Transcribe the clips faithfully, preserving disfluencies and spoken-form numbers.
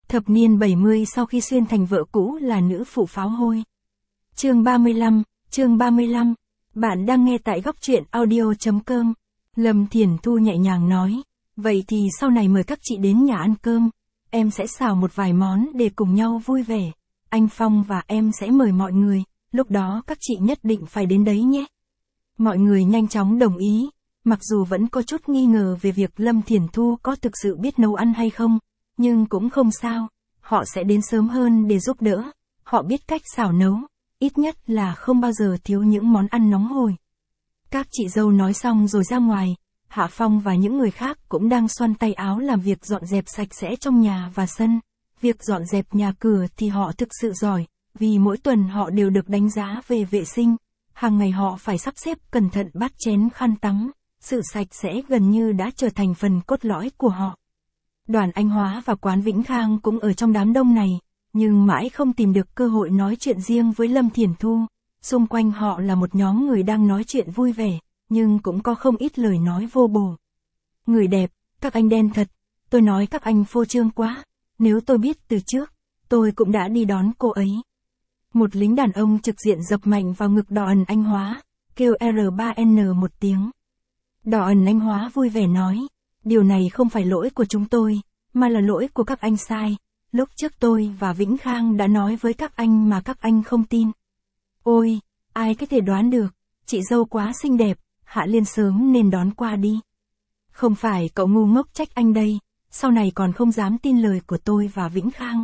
Thập niên bảy mươi sau khi xuyên thành vợ cũ là nữ phụ pháo hôi. Chương ba mươi lăm, chương ba mươi lăm. Bạn đang nghe tại góc truyện audio chấm com. Lâm Thiển Thu nhẹ nhàng nói, vậy thì sau này mời các chị đến nhà ăn cơm, em sẽ xào một vài món để cùng nhau vui vẻ. Anh Phong và em sẽ mời mọi người, lúc đó các chị nhất định phải đến đấy nhé. Mọi người nhanh chóng đồng ý, mặc dù vẫn có chút nghi ngờ về việc Lâm Thiển Thu có thực sự biết nấu ăn hay không, nhưng cũng không sao, họ sẽ đến sớm hơn để giúp đỡ, họ biết cách xào nấu, ít nhất là không bao giờ thiếu những món ăn nóng hổi. Các chị dâu nói xong rồi ra ngoài, Hạ Phong và những người khác cũng đang xoăn tay áo làm việc dọn dẹp sạch sẽ trong nhà và sân. Việc dọn dẹp nhà cửa thì họ thực sự giỏi, vì mỗi tuần họ đều được đánh giá về vệ sinh. Hàng ngày họ phải sắp xếp cẩn thận bát chén khăn tắm, sự sạch sẽ gần như đã trở thành phần cốt lõi của họ. Đoàn Anh Hóa và Quán Vĩnh Khang cũng ở trong đám đông này, nhưng mãi không tìm được cơ hội nói chuyện riêng với Lâm Thiển Thu. Xung quanh họ là một nhóm người đang nói chuyện vui vẻ, nhưng cũng có không ít lời nói vô bổ. Người đẹp, các anh đen thật, tôi nói các anh phô trương quá, nếu tôi biết từ trước, tôi cũng đã đi đón cô ấy. Một lính đàn ông trực diện dập mạnh vào ngực Đoàn Anh Hóa, kêu R ba N một tiếng. Đoàn Anh Hóa vui vẻ nói, điều này không phải lỗi của chúng tôi, mà là lỗi của các anh sai. Lúc trước tôi và Vĩnh Khang đã nói với các anh mà các anh không tin. Ôi, ai có thể đoán được, chị dâu quá xinh đẹp, Hạ Liên sớm nên đón qua đi. Không phải cậu ngu ngốc trách anh đây, sau này còn không dám tin lời của tôi và Vĩnh Khang.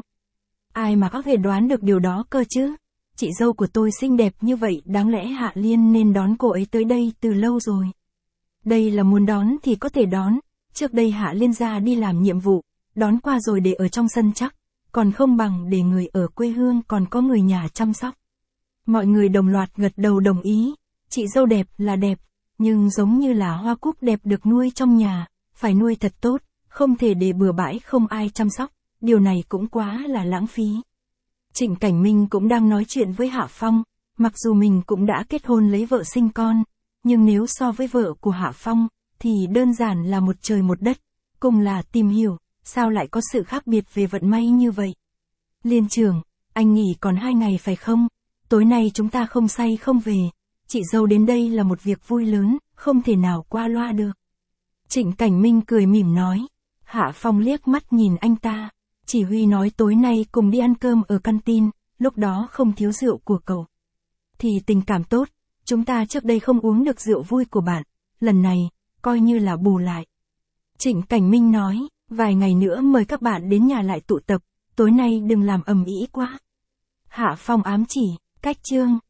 Ai mà có thể đoán được điều đó cơ chứ? Chị dâu của tôi xinh đẹp như vậy, đáng lẽ Hạ Liên nên đón cô ấy tới đây từ lâu rồi. Đây là muốn đón thì có thể đón, trước đây Hạ Liên ra đi làm nhiệm vụ, đón qua rồi để ở trong sân chắc, còn không bằng để người ở quê hương còn có người nhà chăm sóc. Mọi người đồng loạt gật đầu đồng ý, chị dâu đẹp là đẹp, nhưng giống như là hoa cúc đẹp được nuôi trong nhà, phải nuôi thật tốt, không thể để bừa bãi không ai chăm sóc, điều này cũng quá là lãng phí. Trịnh Cảnh Minh cũng đang nói chuyện với Hạ Phong, mặc dù mình cũng đã kết hôn lấy vợ sinh con, nhưng nếu so với vợ của Hạ Phong, thì đơn giản là một trời một đất, cùng là tìm hiểu, sao lại có sự khác biệt về vận may như vậy. Liên trưởng, anh nghỉ còn hai ngày phải không? Tối nay chúng ta không say không về, chị dâu đến đây là một việc vui lớn, không thể nào qua loa được. Trịnh Cảnh Minh cười mỉm nói, Hạ Phong liếc mắt nhìn anh ta, chỉ huy nói tối nay cùng đi ăn cơm ở canteen, lúc đó không thiếu rượu của cậu. Thì tình cảm tốt, chúng ta trước đây không uống được rượu vui của bạn, lần này, coi như là bù lại. Trịnh Cảnh Minh nói, vài ngày nữa mời các bạn đến nhà lại tụ tập, tối nay đừng làm ầm ĩ quá. Hạ Phong ám chỉ, cách chương.